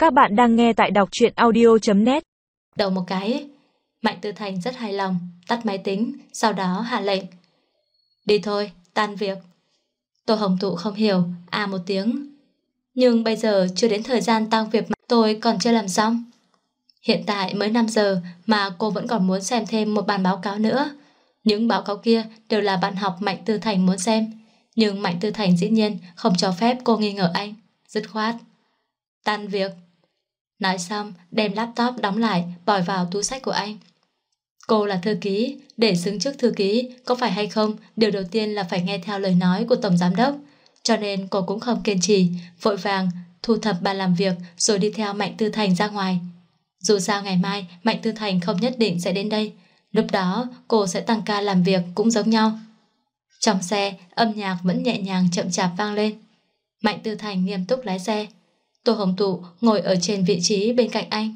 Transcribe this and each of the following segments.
Các bạn đang nghe tại đọc truyện audio.net. Đầu một cái. Mạnh Tư Thành rất hài lòng, tắt máy tính, sau đó hạ lệnh: đi thôi, tan việc. Tô Hồng Tụ không hiểu, một tiếng. Nhưng bây giờ chưa đến thời gian tan việc mà tôi còn chưa làm xong. Hiện tại mới 5 giờ mà cô vẫn còn muốn xem thêm một bản báo cáo nữa. Những báo cáo kia đều là bạn học Mạnh Tư Thành muốn xem, nhưng Mạnh Tư Thành dĩ nhiên không cho phép cô nghi ngờ anh, dứt khoát: tan việc. Nói xong đem laptop đóng lại, bỏ vào túi xách của anh. Cô là thư ký, để xứng chức thư ký có phải hay không, điều đầu tiên là phải nghe theo lời nói của tổng giám đốc. Cho nên cô cũng không kiên trì, vội vàng thu thập bàn làm việc rồi đi theo Mạnh Tư Thành ra ngoài. Dù sao ngày mai Mạnh Tư Thành không nhất định sẽ đến đây, lúc đó cô sẽ tăng ca làm việc cũng giống nhau. Trong xe âm nhạc vẫn nhẹ nhàng chậm chạp vang lên. Mạnh Tư Thành nghiêm túc lái xe. Tô Hồng Tụ ngồi ở trên vị trí bên cạnh anh.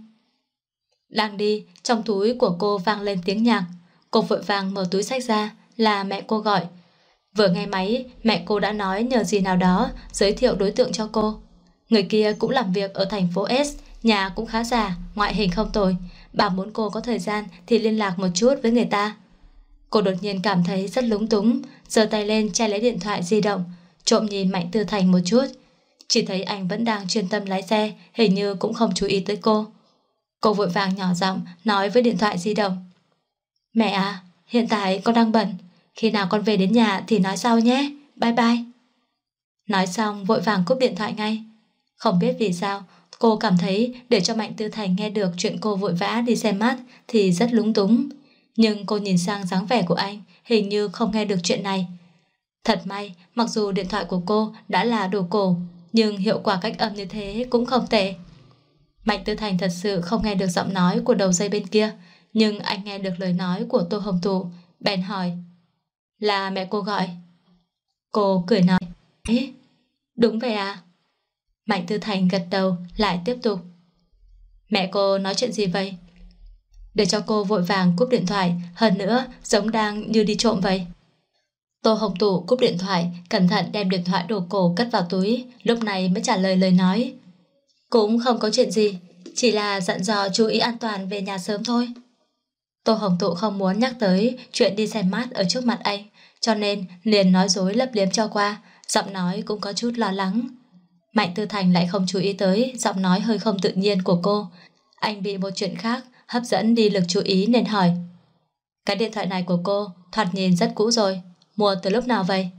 Đang đi, trong túi của cô vang lên tiếng nhạc. Cô vội vàng mở túi xách ra, là mẹ cô gọi. Vừa nghe máy, mẹ cô đã nói nhờ gì nào đó giới thiệu đối tượng cho cô. Người kia cũng làm việc ở thành phố S, nhà cũng khá già, ngoại hình không tồi, bảo muốn cô có thời gian thì liên lạc một chút với người ta. Cô đột nhiên cảm thấy rất lúng túng, giơ tay lên che lấy điện thoại di động, trộm nhìn Mạnh Tư Thành một chút. Chỉ thấy anh vẫn đang chuyên tâm lái xe, hình như cũng không chú ý tới cô. Cô vội vàng nhỏ giọng nói với điện thoại di động: mẹ à, hiện tại con đang bận, khi nào con về đến nhà thì nói sau nhé, bye bye. Nói xong vội vàng cúp điện thoại ngay. Không biết vì sao cô cảm thấy để cho Mạnh Tư Thành nghe được chuyện cô vội vã đi xem mắt thì rất lúng túng. Nhưng cô nhìn sang dáng vẻ của anh, hình như không nghe được chuyện này. Thật may, mặc dù điện thoại của cô đã là đồ cổ, nhưng hiệu quả cách âm như thế cũng không tệ. Mạnh Tư Thành thật sự không nghe được giọng nói của đầu dây bên kia, nhưng anh nghe được lời nói của Tô Hồng Tụ, bèn hỏi: là mẹ cô gọi? Cô cười nói: đúng vậy à? Mạnh Tư Thành gật đầu, lại tiếp tục: mẹ cô nói chuyện gì vậy? Để cho cô vội vàng cúp điện thoại, hơn nữa giống đang như đi trộm vậy. Tô Hồng Tụ cúp điện thoại, cẩn thận đem điện thoại đồ cổ cất vào túi, lúc này mới trả lời lời nói: cũng không có chuyện gì, chỉ là dặn dò chú ý an toàn về nhà sớm thôi. Tô Hồng Tụ không muốn nhắc tới chuyện đi xem mắt ở trước mặt anh, cho nên liền nói dối lấp liếm cho qua, giọng nói cũng có chút lo lắng. Mạnh Tư Thành lại không chú ý tới giọng nói hơi không tự nhiên của cô. Anh bị một chuyện khác hấp dẫn đi lực chú ý nên hỏi: cái điện thoại này của cô thoạt nhìn rất cũ rồi, mua từ lúc nào vậy?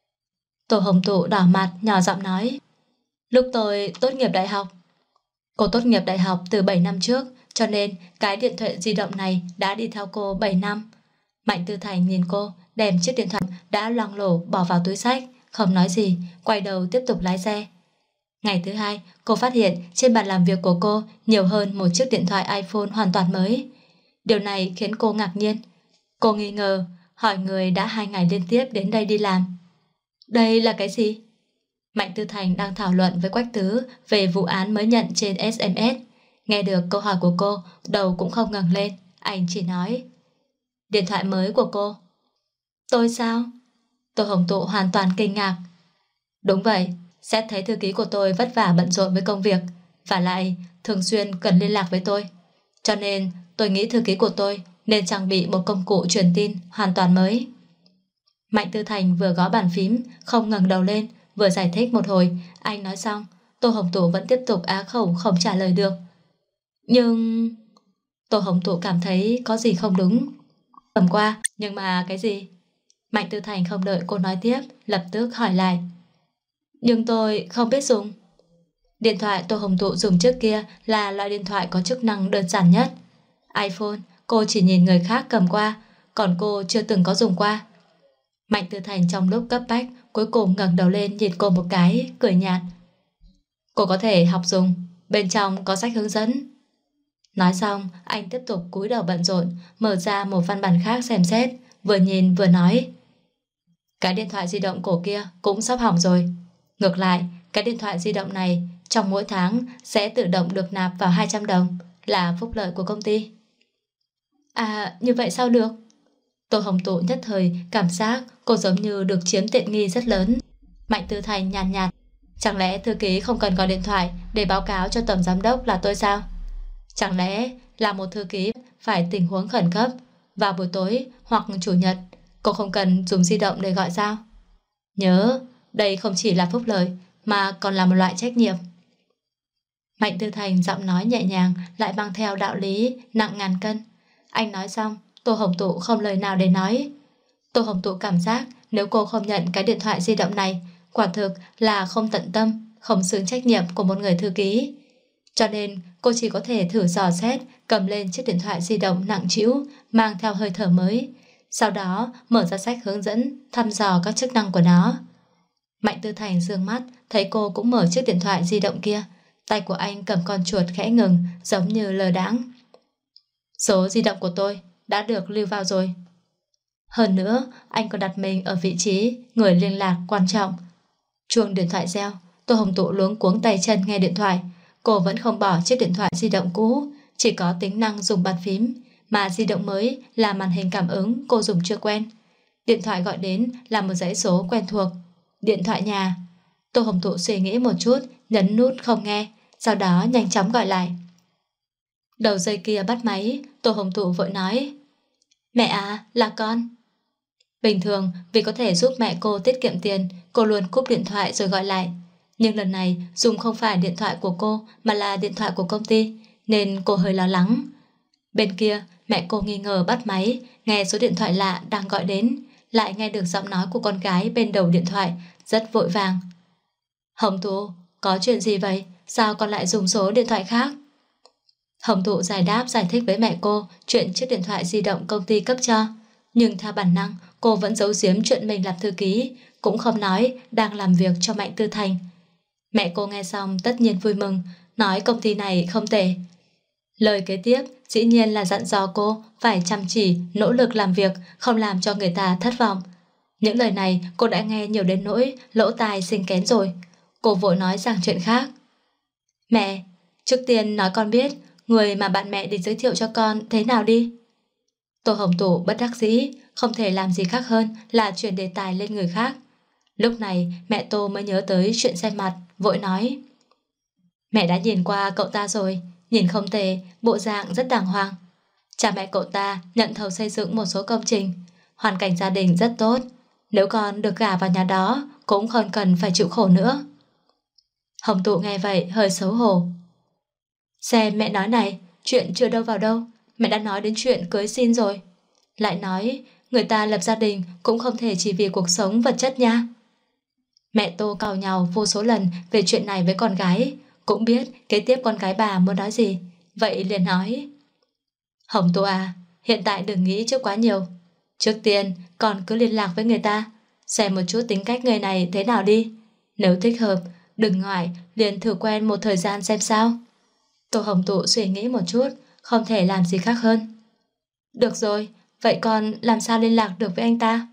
Tô Hồng Tụ đỏ mặt nhỏ giọng nói: lúc tôi tốt nghiệp đại học. Cô tốt nghiệp đại học từ 7 năm trước, cho nên cái điện thoại di động này đã đi theo cô 7 năm. Mạnh Tư Thành nhìn cô đem chiếc điện thoại đã loang lổ bỏ vào túi xách, không nói gì, quay đầu tiếp tục lái xe. Ngày thứ hai, cô phát hiện trên bàn làm việc của cô nhiều hơn một chiếc điện thoại iPhone hoàn toàn mới. Điều này khiến cô ngạc nhiên. Cô nghi ngờ, hỏi người đã 2 ngày liên tiếp đến đây đi làm: đây là cái gì? Mạnh Tư Thành đang thảo luận với Quách Tứ về vụ án mới nhận trên SMS. Nghe được câu hỏi của cô, đầu cũng không ngẩng lên, anh chỉ nói: điện thoại mới của cô. Tôi sao? Tô Hồng Tụ hoàn toàn kinh ngạc. Đúng vậy, xét thấy thư ký của tôi vất vả bận rộn với công việc, và lại thường xuyên cần liên lạc với tôi, cho nên tôi nghĩ thư ký của tôi nên trang bị một công cụ truyền tin hoàn toàn mới. Mạnh Tư Thành vừa gõ bàn phím, không ngẩng đầu lên, vừa giải thích một hồi. Anh nói xong, Tô Hồng Tụ vẫn tiếp tục á khẩu không trả lời được. Nhưng... Tô Hồng Tụ cảm thấy có gì không đúng. Tầm qua, nhưng mà cái gì? Mạnh Tư Thành không đợi cô nói tiếp, lập tức hỏi lại: nhưng tôi không biết dùng. Điện thoại Tô Hồng Tụ dùng trước kia là loại điện thoại có chức năng đơn giản nhất. iPhone cô chỉ nhìn người khác cầm qua, còn cô chưa từng có dùng qua. Mạnh Tư Thành trong lúc cấp bách cuối cùng ngẩng đầu lên nhìn cô một cái, cười nhạt: cô có thể học dùng, bên trong có sách hướng dẫn. Nói xong anh tiếp tục cúi đầu bận rộn, mở ra một văn bản khác xem xét, vừa nhìn vừa nói: cái điện thoại di động cổ kia cũng sắp hỏng rồi. Ngược lại, cái điện thoại di động này trong mỗi tháng sẽ tự động được nạp vào 200 đồng, là phúc lợi của công ty. À, như vậy sao được? Tô Hồng Tụ nhất thời cảm giác cô giống như được chiếm tiện nghi rất lớn. Mạnh Tư Thành nhàn nhạt: Chẳng lẽ thư ký không cần gọi điện thoại để báo cáo cho tổng giám đốc là tôi sao? Chẳng lẽ là một thư ký phải tình huống khẩn cấp vào buổi tối hoặc chủ nhật, cô không cần dùng di động để gọi sao? Nhớ, đây không chỉ là phúc lợi mà còn là một loại trách nhiệm. Mạnh Tư Thành giọng nói nhẹ nhàng lại mang theo đạo lý nặng ngàn cân. Anh nói xong, Tô Hồng Tụ không lời nào để nói. Tô Hồng Tụ cảm giác nếu cô không nhận cái điện thoại di động này, quả thực là không tận tâm, không xứng trách nhiệm của một người thư ký. Cho nên cô chỉ có thể thử dò xét, cầm lên chiếc điện thoại di động nặng trĩu, mang theo hơi thở mới. Sau đó mở ra sách hướng dẫn, thăm dò các chức năng của nó. Mạnh Tư Thành dương mắt, thấy cô cũng mở chiếc điện thoại di động kia. Tay của anh cầm con chuột khẽ ngừng, giống như lờ đãng. Số di động của tôi đã được lưu vào rồi. Hơn nữa, anh còn đặt mình ở vị trí người liên lạc quan trọng. Chuông điện thoại reo, Tô Hồng Tụ luống cuống tay chân nghe điện thoại. Cô vẫn không bỏ chiếc điện thoại di động cũ, chỉ có tính năng dùng bàn phím, mà di động mới là màn hình cảm ứng cô dùng chưa quen. Điện thoại gọi đến là một dãy số quen thuộc. Điện thoại nhà. Tô Hồng Tụ suy nghĩ một chút, nhấn nút không nghe, sau đó nhanh chóng gọi lại. Đầu dây kia bắt máy, Tô Hồng Tụ vội nói: Mẹ à, là con. Bình thường vì có thể giúp mẹ cô tiết kiệm tiền, cô luôn cúp điện thoại rồi gọi lại. Nhưng lần này dùng không phải điện thoại của cô mà là điện thoại của công ty, nên cô hơi lo lắng. Bên kia mẹ cô nghi ngờ bắt máy, nghe số điện thoại lạ đang gọi đến, lại nghe được giọng nói của con gái bên đầu điện thoại, rất vội vàng. Hồng Tụ, có chuyện gì vậy? Sao con lại dùng số điện thoại khác? Hồng Tụ giải thích với mẹ cô chuyện chiếc điện thoại di động công ty cấp cho. Nhưng theo bản năng cô vẫn giấu giếm chuyện mình làm thư ký, cũng không nói đang làm việc cho Mạnh Tư Thành. Mẹ cô nghe xong tất nhiên vui mừng, nói công ty này không tệ. Lời kế tiếp dĩ nhiên là dặn dò cô phải chăm chỉ, nỗ lực làm việc, không làm cho người ta thất vọng. Những lời này cô đã nghe nhiều đến nỗi lỗ tai sinh kén rồi. Cô vội nói sang chuyện khác. Mẹ, trước tiên nói con biết người mà bạn mẹ định giới thiệu cho con thế nào đi. Tô Hồng Tụ bất đắc dĩ, không thể làm gì khác hơn là chuyển đề tài lên người khác. Lúc này mẹ Tô mới nhớ tới chuyện xem mặt, vội nói: Mẹ đã nhìn qua cậu ta rồi, nhìn không tệ, bộ dạng rất đàng hoàng. Cha mẹ cậu ta nhận thầu xây dựng một số công trình, hoàn cảnh gia đình rất tốt. Nếu con được gả vào nhà đó cũng không cần phải chịu khổ nữa. Hồng Tụ nghe vậy hơi xấu hổ. Xem mẹ nói này, chuyện chưa đâu vào đâu, mẹ đã nói đến chuyện cưới xin rồi. Lại nói người ta lập gia đình cũng không thể chỉ vì cuộc sống vật chất nha. Mẹ Tô càu nhàu vô số lần về chuyện này với con gái, cũng biết kế tiếp con gái bà muốn nói gì, vậy liền nói: Hồng Tụ à, hiện tại đừng nghĩ trước quá nhiều. Trước tiên con cứ liên lạc với người ta, xem một chút tính cách người này thế nào đi. Nếu thích hợp, đừng ngại liền thử quen một thời gian xem sao. Tô Hồng Tụ suy nghĩ một chút, không thể làm gì khác hơn. Được rồi, vậy con làm sao liên lạc được với anh ta?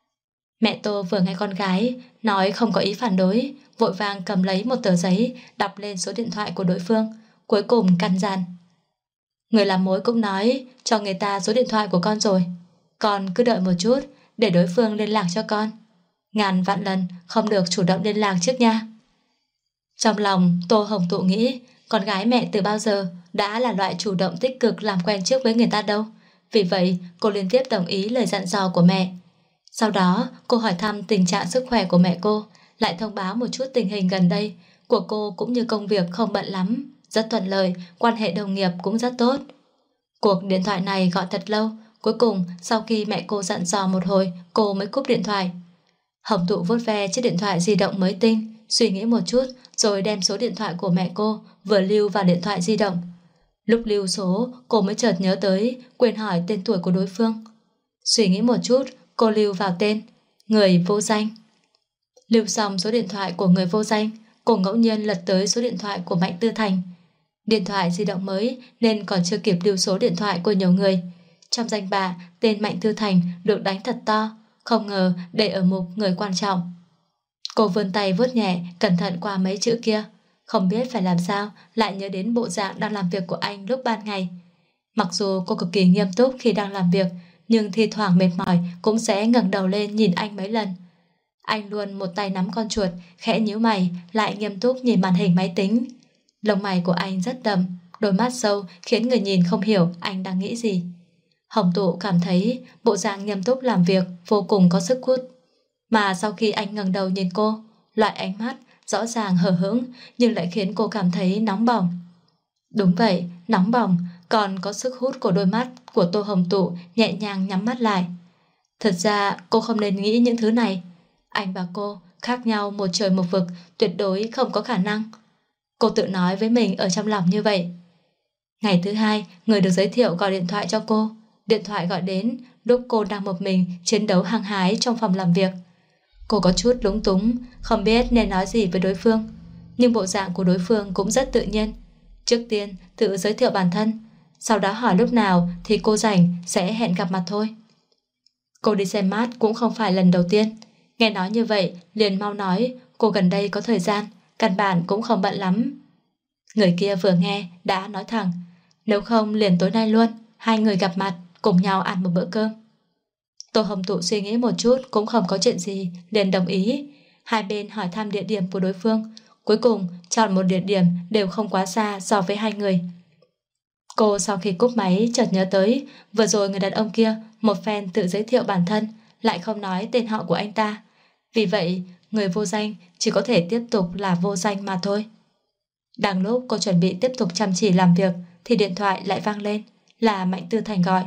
Mẹ Tô vừa nghe con gái nói không có ý phản đối, vội vàng cầm lấy một tờ giấy, đọc lên số điện thoại của đối phương, cuối cùng căn dặn: Người làm mối cũng nói cho người ta số điện thoại của con rồi, con cứ đợi một chút để đối phương liên lạc cho con. Ngàn vạn lần không được chủ động liên lạc trước nha. Trong lòng Tô Hồng Tụ nghĩ con gái mẹ từ bao giờ đã là loại chủ động tích cực làm quen trước với người ta đâu. Vì vậy cô liên tiếp đồng ý lời dặn dò của mẹ. Sau đó cô hỏi thăm tình trạng sức khỏe của mẹ cô, lại thông báo một chút tình hình gần đây của cô cũng như công việc không bận lắm, rất thuận lợi, quan hệ đồng nghiệp cũng rất tốt. Cuộc điện thoại này gọi thật lâu, cuối cùng sau khi mẹ cô dặn dò một hồi cô mới cúp điện thoại. Hồng Tụ vuốt ve chiếc điện thoại di động mới tinh, suy nghĩ một chút rồi đem số điện thoại của mẹ cô vừa lưu vào điện thoại di động. Lúc lưu số cô mới chợt nhớ tới quên hỏi tên tuổi của đối phương. Suy nghĩ một chút cô lưu vào tên người vô danh. Lưu xong số điện thoại của người vô danh, cô ngẫu nhiên lật tới số điện thoại của Mạnh Tư Thành. Điện thoại di động mới nên còn chưa kịp lưu số điện thoại của nhiều người. Trong danh bạ tên Mạnh Tư Thành được đánh thật to, không ngờ để ở mục người quan trọng. Cô vươn tay vuốt nhẹ cẩn thận qua mấy chữ kia, không biết phải làm sao lại nhớ đến bộ dạng đang làm việc của anh lúc ban ngày. Mặc dù cô cực kỳ nghiêm túc khi đang làm việc, nhưng thi thoảng mệt mỏi cũng sẽ ngẩng đầu lên nhìn anh mấy lần. Anh luôn một tay nắm con chuột, khẽ nhíu mày, lại nghiêm túc nhìn màn hình máy tính. Lông mày của anh rất đậm, đôi mắt sâu khiến người nhìn không hiểu anh đang nghĩ gì. Hồng Tụ cảm thấy bộ dạng nghiêm túc làm việc vô cùng có sức hút. Mà sau khi anh ngẩng đầu nhìn cô, loại ánh mắt rõ ràng hờ hững nhưng lại khiến cô cảm thấy nóng bỏng. Đúng vậy, nóng bỏng, còn có sức hút của đôi mắt của Tô Hồng Tụ nhẹ nhàng nhắm mắt lại. Thật ra cô không nên nghĩ những thứ này. Anh và cô khác nhau một trời một vực, tuyệt đối không có khả năng. Cô tự nói với mình ở trong lòng như vậy. Ngày thứ hai, người được giới thiệu gọi điện thoại cho cô. Điện thoại gọi đến lúc cô đang một mình chiến đấu hăng hái trong phòng làm việc. Cô có chút lúng túng, không biết nên nói gì với đối phương. Nhưng bộ dạng của đối phương cũng rất tự nhiên. Trước tiên tự giới thiệu bản thân, sau đó hỏi lúc nào thì cô rảnh sẽ hẹn gặp mặt thôi. Cô đi xem mát cũng không phải lần đầu tiên. Nghe nói như vậy liền mau nói cô gần đây có thời gian, căn bản cũng không bận lắm. Người kia vừa nghe đã nói thẳng, nếu không liền tối nay luôn, hai người gặp mặt cùng nhau ăn một bữa cơm. Tô Hồng Tụ suy nghĩ một chút cũng không có chuyện gì, liền đồng ý. Hai bên hỏi thăm địa điểm của đối phương, cuối cùng chọn một địa điểm đều không quá xa so với hai người. Cô sau khi cúp máy chợt nhớ tới vừa rồi người đàn ông kia một phen tự giới thiệu bản thân, lại không nói tên họ của anh ta. Vì vậy người vô danh chỉ có thể tiếp tục là vô danh mà thôi. Đang lúc cô chuẩn bị tiếp tục chăm chỉ làm việc thì điện thoại lại vang lên, là Mạnh Tư Thành gọi.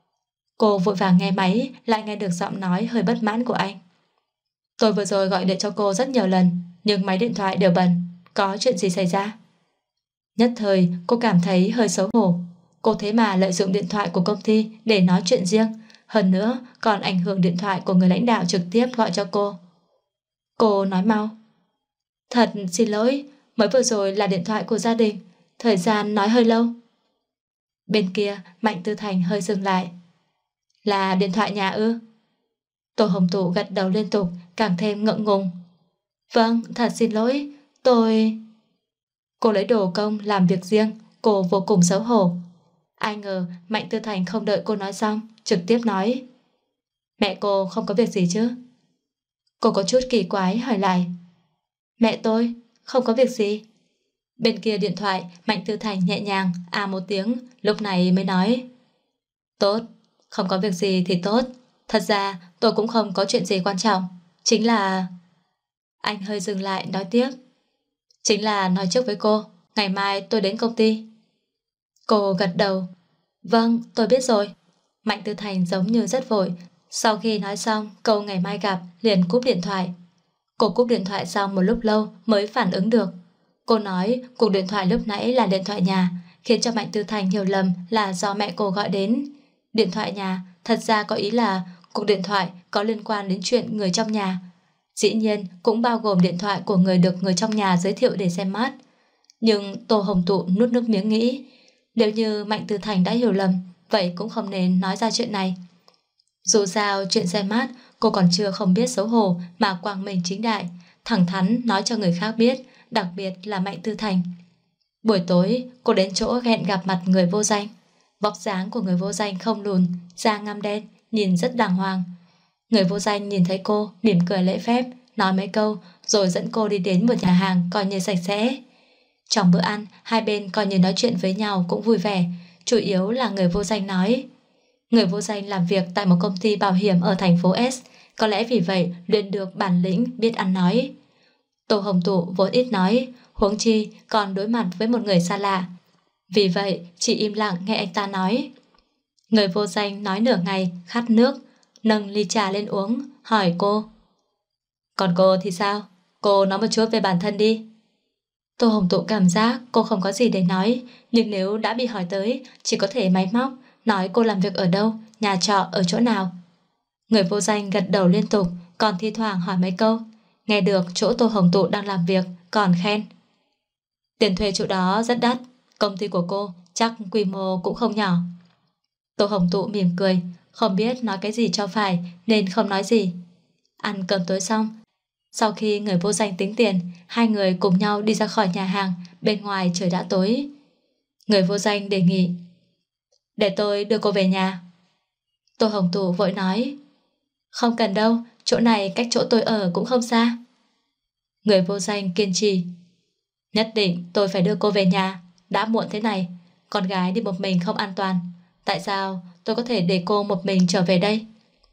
Cô vội vàng nghe máy, lại nghe được giọng nói hơi bất mãn của anh. Tôi vừa rồi gọi điện cho cô rất nhiều lần, nhưng máy điện thoại đều bận. Có chuyện gì xảy ra? Nhất thời cô cảm thấy hơi xấu hổ. Cô thế mà lợi dụng điện thoại của công ty để nói chuyện riêng, hơn nữa còn ảnh hưởng điện thoại của người lãnh đạo trực tiếp gọi cho cô. Cô nói mau. Thật xin lỗi, mới vừa rồi là điện thoại của gia đình, thời gian nói hơi lâu. Bên kia Mạnh Tư Thành hơi dừng lại. Là điện thoại nhà ư? Tô Hồng Tụ gật đầu liên tục, càng thêm ngượng ngùng. Vâng, thật xin lỗi, tôi... Cô lấy đồ công làm việc riêng, cô vô cùng xấu hổ. Ai ngờ Mạnh Tư Thành không đợi cô nói xong, trực tiếp nói. Mẹ cô không có việc gì chứ? Cô có chút kỳ quái hỏi lại. Mẹ tôi không có việc gì. Bên kia điện thoại Mạnh Tư Thành nhẹ nhàng một tiếng, lúc này mới nói. Tốt, không có việc gì thì tốt. Thật ra tôi cũng không có chuyện gì quan trọng. Chính là... Anh hơi dừng lại nói tiếp. Chính là nói trước với cô, ngày mai tôi đến công ty. Cô gật đầu. Vâng, tôi biết rồi. Mạnh Tư Thành giống như rất vội. Sau khi nói xong câu ngày mai gặp, liền cúp điện thoại. Cô cúp điện thoại xong một lúc lâu mới phản ứng được. Cô nói cuộc điện thoại lúc nãy là điện thoại nhà, khiến cho Mạnh Tư Thành hiểu lầm là do mẹ cô gọi đến. Điện thoại nhà thật ra có ý là cuộc điện thoại có liên quan đến chuyện người trong nhà. Dĩ nhiên cũng bao gồm điện thoại của người được người trong nhà giới thiệu để xem mắt. Nhưng Tô Hồng Tụ nuốt nước miếng nghĩ, nếu như Mạnh Tư Thành đã hiểu lầm, vậy cũng không nên nói ra chuyện này. Dù sao chuyện xem mắt cô còn chưa không biết xấu hổ mà quang minh chính đại, thẳng thắn nói cho người khác biết, đặc biệt là Mạnh Tư Thành. Buổi tối cô đến chỗ hẹn gặp mặt người vô danh. Vóc dáng của người vô danh không lùn, da ngăm đen, nhìn rất đàng hoàng. Người vô danh nhìn thấy cô mỉm cười lễ phép, nói mấy câu rồi dẫn cô đi đến một nhà hàng coi như sạch sẽ. Trong bữa ăn hai bên coi như nói chuyện với nhau cũng vui vẻ, chủ yếu là người vô danh nói. Người vô danh làm việc tại một công ty bảo hiểm ở thành phố S, có lẽ vì vậy luyện được bản lĩnh biết ăn nói. Tô Hồng Tụ vốn ít nói, huống chi còn đối mặt với một người xa lạ. Vì vậy chỉ im lặng nghe anh ta nói. Người vô danh nói nửa ngày, khát nước, nâng ly trà lên uống, hỏi cô. Còn cô thì sao? Cô nói một chút về bản thân đi. Tô Hồng Tụ cảm giác cô không có gì để nói, nhưng nếu đã bị hỏi tới, chỉ có thể máy móc, nói cô làm việc ở đâu, nhà trọ ở chỗ nào. Người vô danh gật đầu liên tục, còn thi thoảng hỏi mấy câu. Nghe được chỗ Tô Hồng Tụ đang làm việc, còn khen. Tiền thuê chỗ đó rất đắt, công ty của cô chắc quy mô cũng không nhỏ. Tô Hồng Tụ mỉm cười, không biết nói cái gì cho phải nên không nói gì. Ăn cơm tối xong, sau khi người vô danh tính tiền, hai người cùng nhau đi ra khỏi nhà hàng. Bên ngoài trời đã tối. Người vô danh đề nghị, để tôi đưa cô về nhà. Tô Hồng Tụ vội nói, không cần đâu, chỗ này cách chỗ tôi ở cũng không xa. Người vô danh kiên trì. Nhất định tôi phải đưa cô về nhà. Đã muộn thế này, con gái đi một mình không an toàn. Tại sao tôi có thể để cô một mình trở về đây?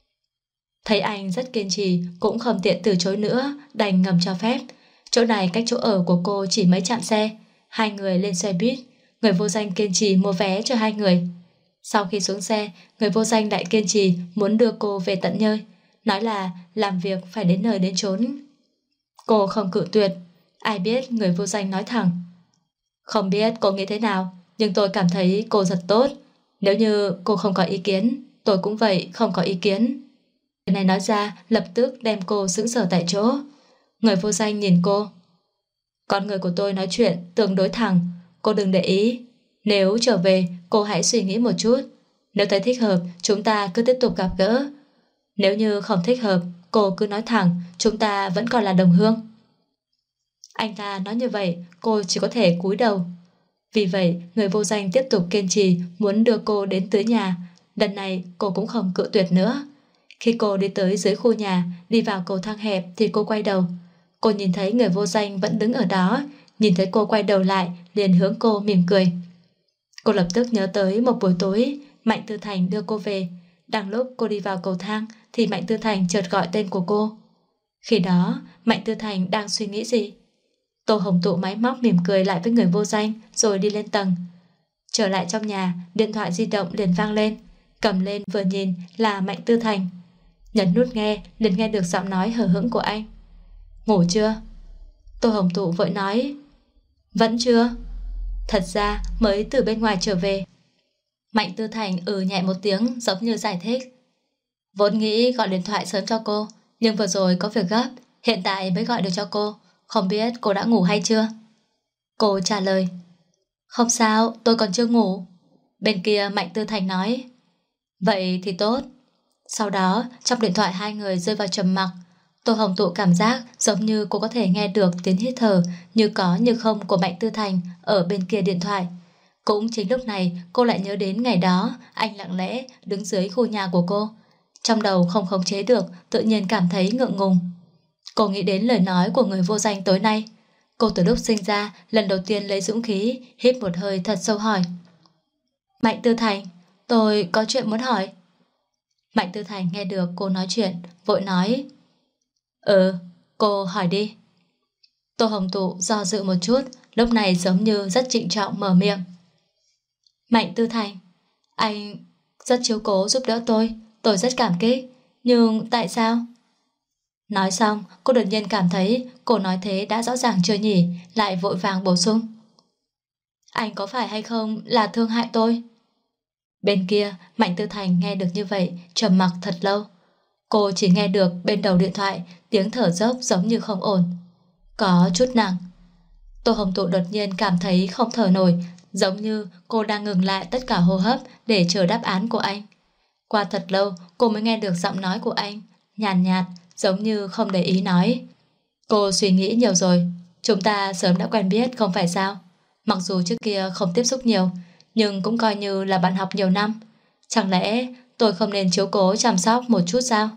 Thấy anh rất kiên trì, cũng không tiện từ chối nữa, đành ngầm cho phép. Chỗ này cách chỗ ở của cô chỉ mấy trạm xe. Hai người lên xe buýt. Người vô danh kiên trì mua vé cho hai người. Sau khi xuống xe, người vô danh lại kiên trì muốn đưa cô về tận nơi, nói là làm việc phải đến nơi đến chốn. Cô không cự tuyệt. Ai biết người vô danh nói thẳng: không biết cô nghĩ thế nào, nhưng tôi cảm thấy cô rất tốt. Nếu như cô không có ý kiến, tôi cũng vậy, không có ý kiến. Cái này nói ra lập tức đem cô sững sờ tại chỗ. Người vô danh nhìn cô. Con người của tôi nói chuyện tương đối thẳng, cô đừng để ý. Nếu trở về, cô hãy suy nghĩ một chút. Nếu thấy thích hợp, chúng ta cứ tiếp tục gặp gỡ. Nếu như không thích hợp, cô cứ nói thẳng, chúng ta vẫn còn là đồng hương. Anh ta nói như vậy, cô chỉ có thể cúi đầu. Vì vậy, người vô danh tiếp tục kiên trì muốn đưa cô đến tới nhà. Lần này cô cũng không cự tuyệt nữa. Khi cô đi tới dưới khu nhà, đi vào cầu thang hẹp thì cô quay đầu. Cô nhìn thấy người vô danh vẫn đứng ở đó, nhìn thấy cô quay đầu lại, liền hướng cô mỉm cười. Cô lập tức nhớ tới một buổi tối Mạnh Tư Thành đưa cô về. Đang lúc cô đi vào cầu thang thì Mạnh Tư Thành chợt gọi tên của cô. Khi đó Mạnh Tư Thành đang suy nghĩ gì? Tô Hồng Tụ máy móc mỉm cười lại với người vô danh rồi đi lên tầng. Trở lại trong nhà, điện thoại di động liền vang lên. Cầm lên vừa nhìn là Mạnh Tư Thành. Nhấn nút nghe liền nghe được giọng nói hờ hững của anh. Ngủ chưa? Tô Hồng Tụ vội nói. Vẫn chưa. Thật ra mới từ bên ngoài trở về. Mạnh Tư Thành nhẹ một tiếng giống như giải thích. Vốn nghĩ gọi điện thoại sớm cho cô, nhưng vừa rồi có việc gấp, hiện tại mới gọi được cho cô. Không biết cô đã ngủ hay chưa? Cô trả lời. Không sao, tôi còn chưa ngủ. Bên kia Mạnh Tư Thành nói. Vậy thì tốt. Sau đó trong điện thoại hai người rơi vào trầm mặc. Tô Hồng Tụ cảm giác giống như cô có thể nghe được tiếng hít thở như có như không của Mạnh Tư Thành ở bên kia điện thoại. Cũng chính lúc này cô lại nhớ đến ngày đó anh lặng lẽ đứng dưới khu nhà của cô. Trong đầu không khống chế được, tự nhiên cảm thấy ngượng ngùng. Cô nghĩ đến lời nói của người vô danh tối nay. Cô từ lúc sinh ra lần đầu tiên lấy dũng khí hít một hơi thật sâu hỏi. Mạnh Tư Thành, tôi có chuyện muốn hỏi. Mạnh Tư Thành nghe được cô nói chuyện, vội nói. Cô hỏi đi. Tô Hồng Tụ do dự một chút, lúc này giống như rất trịnh trọng mở miệng. Mạnh Tư Thành, anh rất chiếu cố giúp đỡ tôi rất cảm kích. Nhưng tại sao? Nói xong, cô đột nhiên cảm thấy cô nói thế đã rõ ràng chưa nhỉ, lại vội vàng bổ sung. Anh có phải hay không là thương hại tôi? Bên kia, Mạnh Tư Thành nghe được như vậy, trầm mặc thật lâu. Cô chỉ nghe được bên đầu điện thoại tiếng thở dốc giống như không ổn. Có chút nặng. Tô Hồng Tụ đột nhiên cảm thấy không thở nổi, giống như cô đang ngừng lại tất cả hô hấp để chờ đáp án của anh. Qua thật lâu, cô mới nghe được giọng nói của anh, nhàn nhạt, giống như không để ý nói. Cô suy nghĩ nhiều rồi, chúng ta sớm đã quen biết không phải sao? Mặc dù trước kia không tiếp xúc nhiều, nhưng cũng coi như là bạn học nhiều năm. Chẳng lẽ tôi không nên chiếu cố chăm sóc một chút sao?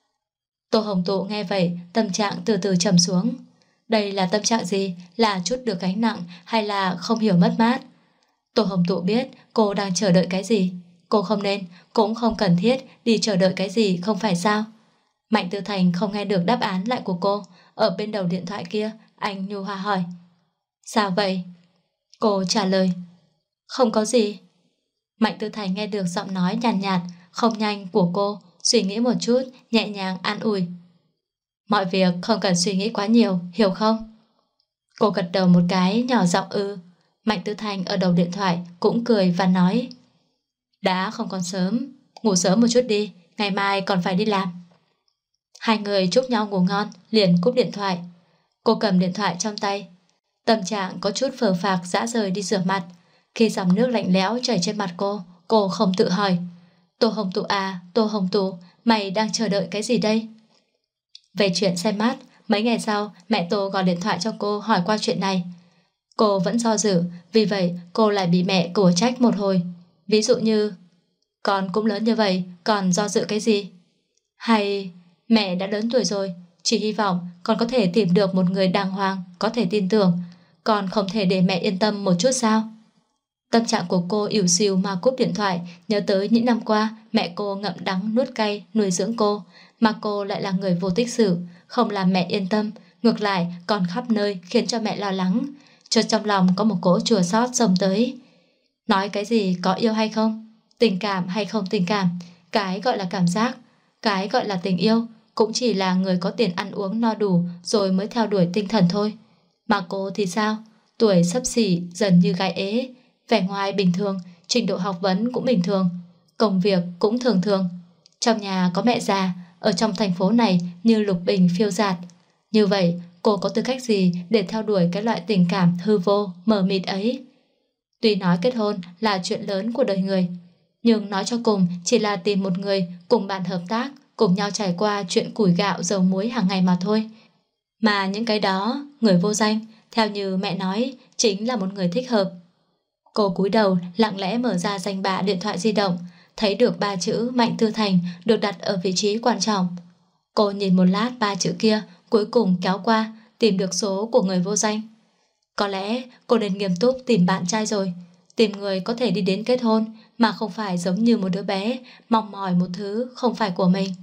Tô Hồng Tụ nghe vậy, tâm trạng từ từ trầm xuống. Đây là tâm trạng gì? Là chút được gánh nặng hay là không hiểu mất mát? Tô Hồng Tụ biết cô đang chờ đợi cái gì. Cô không nên, cũng không cần thiết đi chờ đợi cái gì không phải sao? Mạnh Tư Thành không nghe được đáp án lại của cô. Ở bên đầu điện thoại kia, anh nhu hòa hỏi. Sao vậy? Cô trả lời. Không có gì. Mạnh Tư Thành nghe được giọng nói nhàn nhạt, không nhanh của cô, suy nghĩ một chút, nhẹ nhàng an ủi. Mọi việc không cần suy nghĩ quá nhiều, hiểu không? Cô gật đầu một cái, nhỏ giọng ư. Mạnh Tư Thành ở đầu điện thoại cũng cười và nói. Đã không còn sớm, ngủ sớm một chút đi, ngày mai còn phải đi làm. Hai người chúc nhau ngủ ngon, liền cúp điện thoại. Cô cầm điện thoại trong tay. Tâm trạng có chút phờ phạc dã rời đi rửa mặt. Khi dòng nước lạnh lẽo chảy trên mặt cô không tự hỏi. Tô Hồng Tụ à, Tô Hồng Tụ, mày đang chờ đợi cái gì đây? Về chuyện xem mắt, mấy ngày sau mẹ Tô gọi điện thoại cho cô hỏi qua chuyện này. Cô vẫn do dự, vì vậy cô lại bị mẹ cổ trách một hồi. Ví dụ như, con cũng lớn như vậy, còn do dự cái gì? Hay Mẹ đã lớn tuổi rồi, chỉ hy vọng con có thể tìm được một người đàng hoàng, có thể tin tưởng. Con không thể để mẹ yên tâm một chút sao? Tâm trạng của cô ỉu xìu mà cúp điện thoại, nhớ tới những năm qua mẹ cô ngậm đắng nuốt cay nuôi dưỡng cô, mà cô lại là người vô tích sự, không làm mẹ yên tâm, ngược lại còn khắp nơi khiến cho mẹ lo lắng. Chợt trong lòng có một cỗ chua xót xông tới. Nói cái gì có yêu hay không, tình cảm hay không tình cảm, cái gọi là cảm giác, cái gọi là tình yêu cũng chỉ là người có tiền ăn uống no đủ rồi mới theo đuổi tinh thần thôi. Mà cô thì sao? Tuổi xấp xỉ, dần như gái ế, vẻ ngoài bình thường, trình độ học vấn cũng bình thường, công việc cũng thường thường. Trong nhà có mẹ già, ở trong thành phố này như lục bình phiêu dạt. Như vậy, cô có tư cách gì để theo đuổi cái loại tình cảm hư vô, mờ mịt ấy? Tuy nói kết hôn là chuyện lớn của đời người, nhưng nói cho cùng chỉ là tìm một người cùng bạn hợp tác, cùng nhau trải qua chuyện củi gạo dầu muối hàng ngày mà thôi. Mà những cái đó, người vô danh, theo như mẹ nói, chính là một người thích hợp. Cô cúi đầu lặng lẽ mở ra danh bạ điện thoại di động, thấy được 3 chữ Mạnh Tư Thành được đặt ở vị trí quan trọng. Cô nhìn một lát 3 chữ kia, cuối cùng kéo qua, tìm được số của người vô danh. Có lẽ cô nên nghiêm túc tìm bạn trai rồi, tìm người có thể đi đến kết hôn, mà không phải giống như một đứa bé mong mỏi một thứ không phải của mình.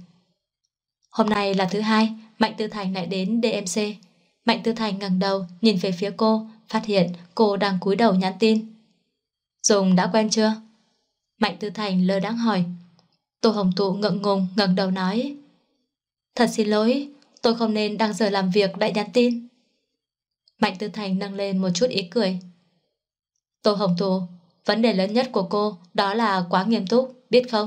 Hôm nay là thứ hai, Mạnh Tư Thành lại đến DMC. Mạnh Tư Thành ngẩng đầu nhìn về phía cô, phát hiện cô đang cúi đầu nhắn tin. Dùng đã quen chưa? Mạnh Tư Thành lơ đãng hỏi. Tô Hồng Tụ ngượng ngùng ngẩng đầu nói. Thật xin lỗi, tôi không nên đang giờ làm việc lại nhắn tin. Mạnh Tư Thành nâng lên một chút ý cười. Tô Hồng Tụ, vấn đề lớn nhất của cô đó là quá nghiêm túc, biết không?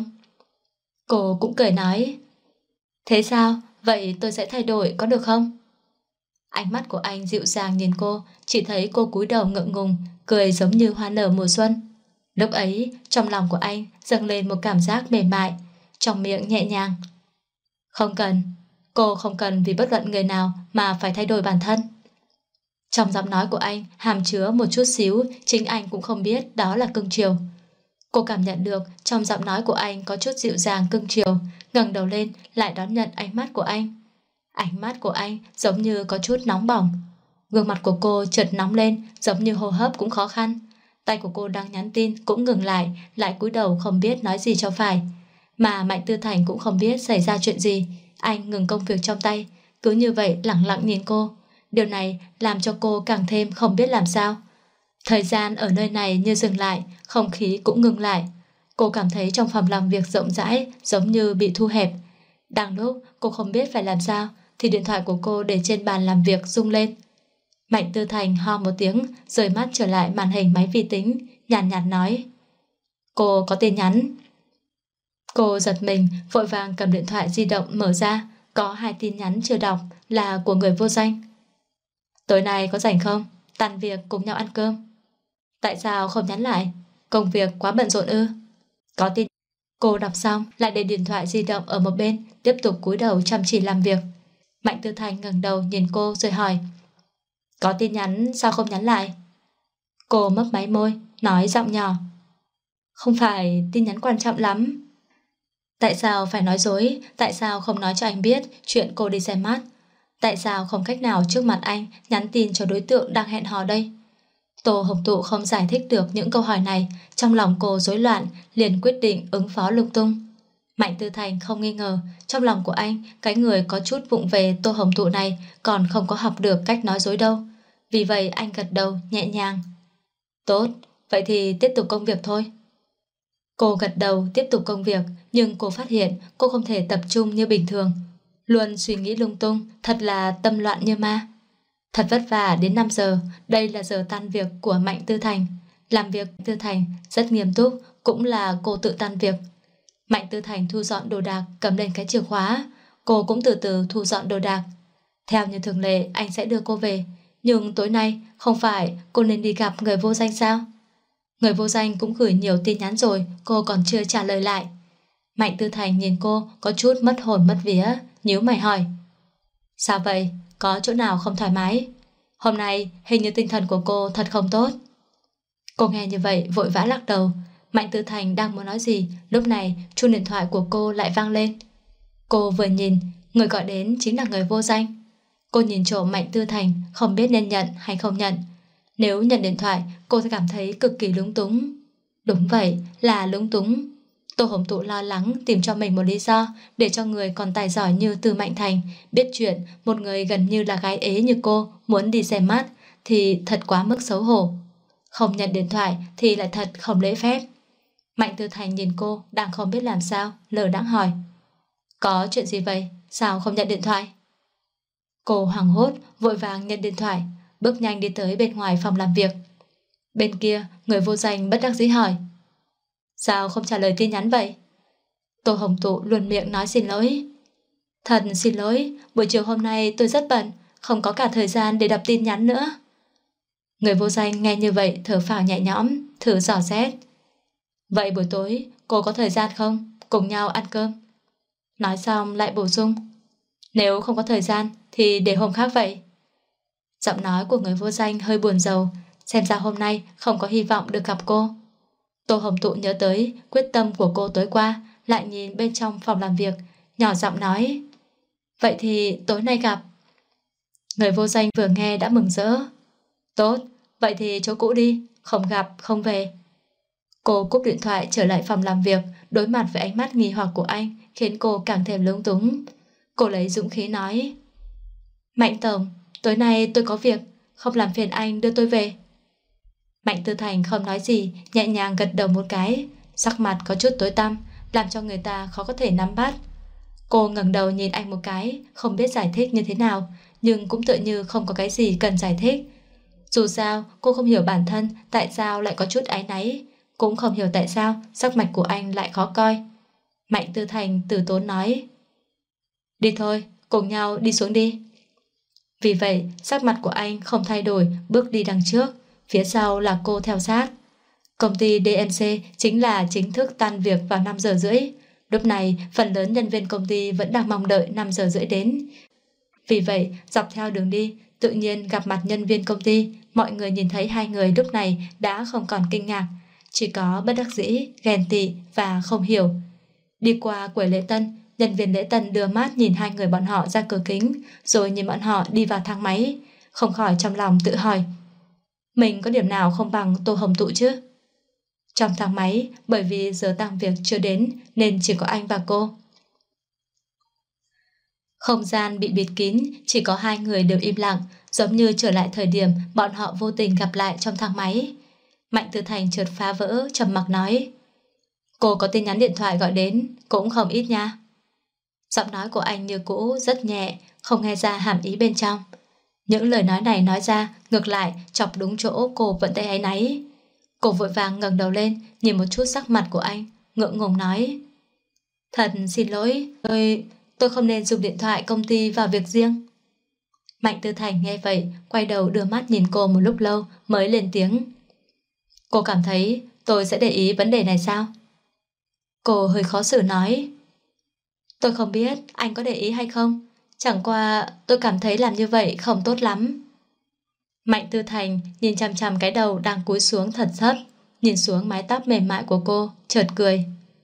Cô cũng cười nói. Thế sao? Vậy tôi sẽ thay đổi có được không? Ánh mắt của anh dịu dàng nhìn cô, chỉ thấy cô cúi đầu ngượng ngùng, cười giống như hoa nở mùa xuân. Lúc ấy, trong lòng của anh dâng lên một cảm giác mềm mại, trong miệng nhẹ nhàng. Không cần, cô không cần vì bất luận người nào mà phải thay đổi bản thân. Trong giọng nói của anh hàm chứa một chút xíu, chính anh cũng không biết đó là cưng chiều. Cô cảm nhận được trong giọng nói của anh có chút dịu dàng cưng chiều, ngẩng đầu lên lại đón nhận ánh mắt của anh. Ánh mắt của anh giống như có chút nóng bỏng. Gương mặt của cô chợt nóng lên, giống như hô hấp cũng khó khăn. Tay của cô đang nhắn tin cũng ngừng lại cúi đầu không biết nói gì cho phải. Mà Mạnh Tư Thành cũng không biết xảy ra chuyện gì. Anh ngừng công việc trong tay, cứ như vậy lặng lặng nhìn cô. Điều này làm cho cô càng thêm không biết làm sao. Thời gian ở nơi này như dừng lại, không khí cũng ngừng lại. Cô cảm thấy trong phòng làm việc rộng rãi giống như bị thu hẹp. Đang lúc cô không biết phải làm sao thì điện thoại của cô để trên bàn làm việc rung lên. Mạnh Tư Thành ho một tiếng, rời mắt trở lại màn hình máy vi tính, nhàn nhạt nói. Cô có tin nhắn. Cô giật mình, vội vàng cầm điện thoại di động mở ra, có 2 tin nhắn chưa đọc là của người vô danh. Tối nay có rảnh không? Tan việc cùng nhau ăn cơm. Tại sao không nhắn lại? Công việc quá bận rộn ư? Có tin. Cô đọc xong lại để điện thoại di động ở một bên, tiếp tục cúi đầu chăm chỉ làm việc. Mạnh Tư Thành ngẩng đầu nhìn cô rồi hỏi. Có tin nhắn sao không nhắn lại? Cô mấp máy môi, nói giọng nhỏ. Không phải tin nhắn quan trọng lắm. Tại sao phải nói dối? Tại sao không nói cho anh biết chuyện cô đi xem mắt? Tại sao không cách nào trước mặt anh nhắn tin cho đối tượng đang hẹn hò đây? Tô Hồng Tụ không giải thích được những câu hỏi này, trong lòng cô rối loạn, liền quyết định ứng phó lung tung. Mạnh Tư Thành không nghi ngờ, trong lòng của anh, cái người có chút vụng về Tô Hồng Tụ này còn không có học được cách nói dối đâu. Vì vậy anh gật đầu nhẹ nhàng. Tốt, vậy thì tiếp tục công việc thôi. Cô gật đầu tiếp tục công việc, nhưng cô phát hiện cô không thể tập trung như bình thường. Luôn suy nghĩ lung tung, thật là tâm loạn như ma. Thật vất vả đến 5 giờ, đây là giờ tan việc của Mạnh Tư Thành. Làm việc Tư Thành rất nghiêm túc, cũng là cô tự tan việc. Mạnh Tư Thành thu dọn đồ đạc, cầm lên cái chìa khóa. Cô cũng từ từ thu dọn đồ đạc. Theo như thường lệ, anh sẽ đưa cô về. Nhưng tối nay, không phải cô nên đi gặp người vô danh sao? Người vô danh cũng gửi nhiều tin nhắn rồi, cô còn chưa trả lời lại. Mạnh Tư Thành nhìn cô có chút mất hồn mất vía, nhíu mày hỏi. Sao vậy? Có chỗ nào không thoải mái? Hôm nay hình như tinh thần của cô thật không tốt. Cô nghe như vậy vội vã lắc đầu. Mạnh Tư Thành đang muốn nói gì, lúc này chuông điện thoại của cô lại vang lên. Cô vừa nhìn, Người gọi đến chính là người vô danh. Cô nhìn trộm Mạnh Tư Thành, không biết nên nhận hay không nhận. Nếu nhận điện thoại, cô sẽ cảm thấy cực kỳ lúng túng. Đúng vậy, là lúng túng. Tô Hồng Tụ lo lắng tìm cho mình một lý do để cho người còn tài giỏi như Từ Mạnh Thành biết chuyện một người gần như là gái ế như cô muốn đi xem mắt thì thật quá mức xấu hổ. Không nhận điện thoại thì lại thật không lễ phép. Mạnh Tư Thành nhìn cô đang không biết làm sao, lờ đãng hỏi: có chuyện gì vậy? Sao không nhận điện thoại? Cô hoảng hốt, vội vàng nhận điện thoại, bước nhanh đi tới bên ngoài phòng làm việc. Bên kia, người vô danh bất đắc dĩ hỏi: sao không trả lời tin nhắn vậy? Tô Hồng Tụ luôn miệng nói xin lỗi. Thật xin lỗi, buổi chiều hôm nay tôi rất bận, không có cả thời gian để đọc tin nhắn nữa. Người vô danh nghe như vậy thở phào nhẹ nhõm, thử dò xét. Vậy buổi tối cô có thời gian không? Cùng nhau ăn cơm. Nói xong lại bổ sung: nếu không có thời gian thì để hôm khác vậy. Giọng nói của người vô danh hơi buồn rầu, xem ra hôm nay không có hy vọng được gặp cô. Tô Hồng Tụ nhớ tới quyết tâm của cô tối qua, lại nhìn bên trong phòng làm việc, nhỏ giọng nói: vậy thì tối nay gặp. Người vô danh vừa nghe đã mừng rỡ. Tốt, vậy thì chỗ cũ đi, không gặp không về. Cô cúp điện thoại trở lại phòng làm việc, đối mặt với ánh mắt nghi hoặc của anh khiến cô càng thêm lúng túng. Cô lấy dũng khí nói: Mạnh Tổng, tối nay tôi có việc, không làm phiền anh đưa tôi về. Mạnh Tư Thành không nói gì, nhẹ nhàng gật đầu một cái, sắc mặt có chút tối tăm, làm cho người ta khó có thể nắm bắt. Cô ngẩng đầu nhìn anh một cái, không biết giải thích như thế nào, nhưng cũng tựa như không có cái gì cần giải thích. Dù sao, cô không hiểu bản thân tại sao lại có chút áy náy, cũng không hiểu tại sao sắc mặt của anh lại khó coi. Mạnh Tư Thành từ tốn nói: đi thôi, cùng nhau đi xuống đi. Vì vậy, sắc mặt của anh không thay đổi, bước đi đằng trước, phía sau là cô theo sát. Công ty DMC chính là chính thức tan việc vào 5 giờ rưỡi. Lúc này, phần lớn nhân viên công ty vẫn đang mong đợi 5 giờ rưỡi đến. Vì vậy, dọc theo đường đi, tự nhiên gặp mặt nhân viên công ty, mọi người nhìn thấy hai người lúc này đã không còn kinh ngạc, chỉ có bất đắc dĩ, ghen tị và không hiểu. Đi qua quầy lễ tân, nhân viên lễ tân đưa mắt nhìn hai người bọn họ ra cửa kính, rồi nhìn bọn họ đi vào thang máy, không khỏi trong lòng tự hỏi: mình có điểm nào không bằng Tô Hồng Tụ chứ? Trong thang máy, bởi vì giờ tăng việc chưa đến nên chỉ có anh và cô. Không gian bị bịt kín, chỉ có hai người đều im lặng, giống như trở lại thời điểm bọn họ vô tình gặp lại trong thang máy. Mạnh Tư Thành chợt phá vỡ, trầm mặc nói: cô có tin nhắn điện thoại gọi đến cũng không ít nha. Giọng nói của anh như cũ rất nhẹ, không nghe ra hàm ý bên trong. Những lời nói này nói ra ngược lại chọc đúng chỗ cô vẫn thấy áy náy. Cô vội vàng ngẩng đầu lên, nhìn một chút sắc mặt của anh, ngượng ngùng nói: thật xin lỗi, tôi không nên dùng điện thoại công ty vào việc riêng. Mạnh Tư Thành nghe vậy, quay đầu đưa mắt nhìn cô một lúc lâu mới lên tiếng: cô cảm thấy tôi sẽ để ý vấn đề này sao? Cô hơi khó xử nói: tôi không biết anh có để ý hay không, chẳng qua tôi cảm thấy làm như vậy không tốt lắm. Mạnh Tư Thành nhìn chằm chằm cái đầu đang cúi xuống thật thấp, nhìn xuống mái tóc mềm mại của cô, chợt cười.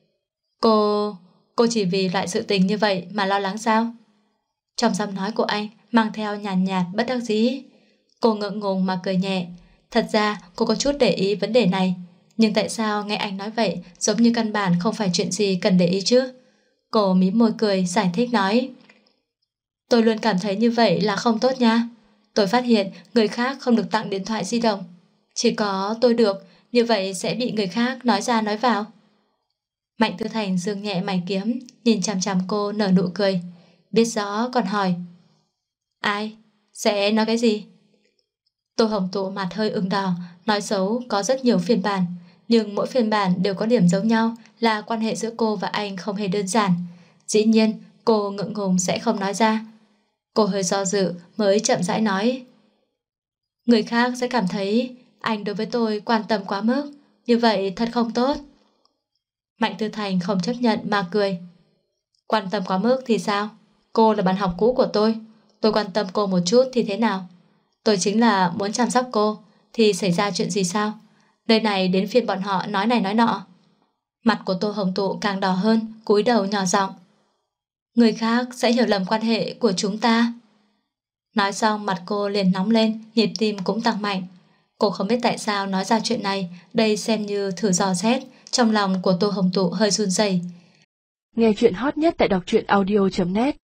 Cô chỉ vì loại sự tình như vậy mà lo lắng sao? Trong giọng nói của anh mang theo nhàn nhạt bất đắc dĩ. Cô ngượng ngùng mà cười nhẹ. Thật ra cô có chút để ý vấn đề này, nhưng tại sao nghe anh nói vậy giống như căn bản không phải chuyện gì cần để ý chứ? Cô mím môi cười giải thích nói: tôi luôn cảm thấy như vậy là không tốt nha. Tôi phát hiện người khác không được tặng điện thoại di động, chỉ có tôi được, như vậy sẽ bị người khác nói ra nói vào. Mạnh Tư Thành dương nhẹ mày kiếm, nhìn chằm chằm cô nở nụ cười, biết rõ còn hỏi: ai? Sẽ nói cái gì? Tô Hồng Tụ mặt hơi ửng đỏ, nói xấu có rất nhiều phiên bản, nhưng mỗi phiên bản đều có điểm giống nhau là quan hệ giữa cô và anh không hề đơn giản. Dĩ nhiên cô ngượng ngùng sẽ không nói ra. Cô hơi do dự mới chậm rãi nói: người khác sẽ cảm thấy anh đối với tôi quan tâm quá mức, như vậy thật không tốt. Mạnh Tư Thành không chấp nhận mà cười: quan tâm quá mức thì sao? Cô là bạn học cũ của tôi quan tâm cô một chút thì thế nào? Tôi chính là muốn chăm sóc cô, thì xảy ra chuyện gì sao? Nơi này đến phiên bọn họ nói này nói nọ. Mặt của Tô Hồng Tụ càng đỏ hơn, cúi đầu nhỏ giọng: Người khác sẽ hiểu lầm quan hệ của chúng ta. Nói xong mặt cô liền nóng lên, nhịp tim cũng tăng mạnh. Cô không biết tại sao nói ra chuyện này, đây xem như thử dò xét. Trong lòng của Tô Hồng Tụ hơi run rẩy. Nghe chuyện hot nhất tại đọc truyện audio.net